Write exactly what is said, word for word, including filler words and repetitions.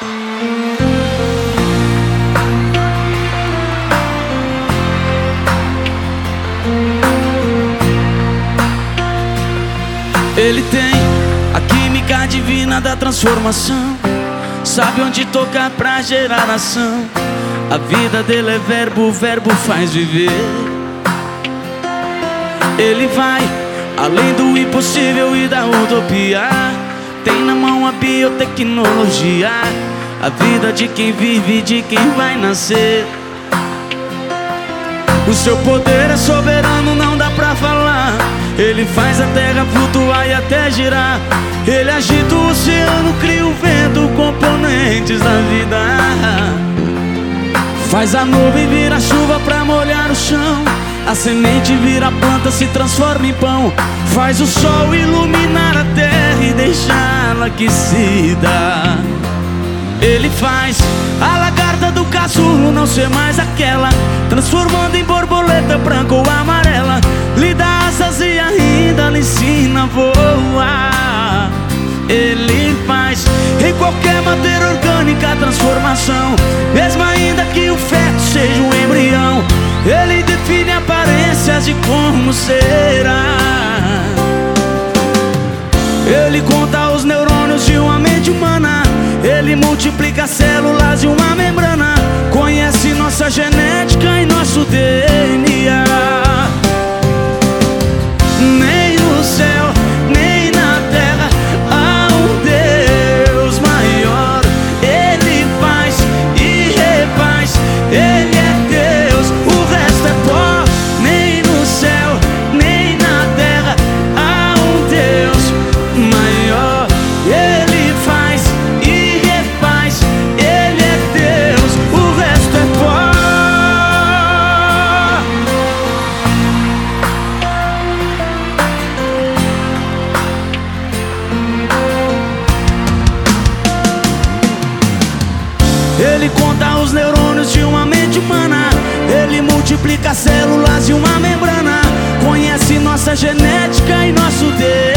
Ele tem a química divina da transformação, sabe onde tocar pra gerar ação. A vida dele é verbo, o verbo faz viver. Ele vai além do impossível e da utopia. Tem na mão a biotecnologia, a vida de quem vive e de quem vai nascer. O seu poder é soberano, não dá pra falar. Ele faz a terra flutuar e até girar. Ele agita o oceano, cria o vento, componentes da vida. Faz a nuvem virar chuva pra molhar o chão. A semente vira planta, se transforma em pão. Faz o sol iluminar a terra e deixá-la aquecida. Ele faz a lagarta do casulo não ser mais aquela, transformando em borboleta branca ou amarela. Lhe dá asas e ainda lhe ensina a voar. Ele faz em qualquer matéria orgânica a transformação, mesmo ainda que o feto seja um embrião. Ele define aparências de como será. Ele conta os neurônios de uma mente humana. Ele multiplica as células de uma membrana. Conhece nossa genética e nosso D N A. Nem no céu, nem na terra há um Deus maior. Ele faz e refaz, Ele é Deus, o resto é pó. Nem no céu, nem na terra há um Deus maior. Ele faz e refaz, Ele é Deus, o resto é pó. Ele conta os neurônios de uma mente humana. Ele multiplica as células de uma membrana. Conhece nossa genética e nosso Deus.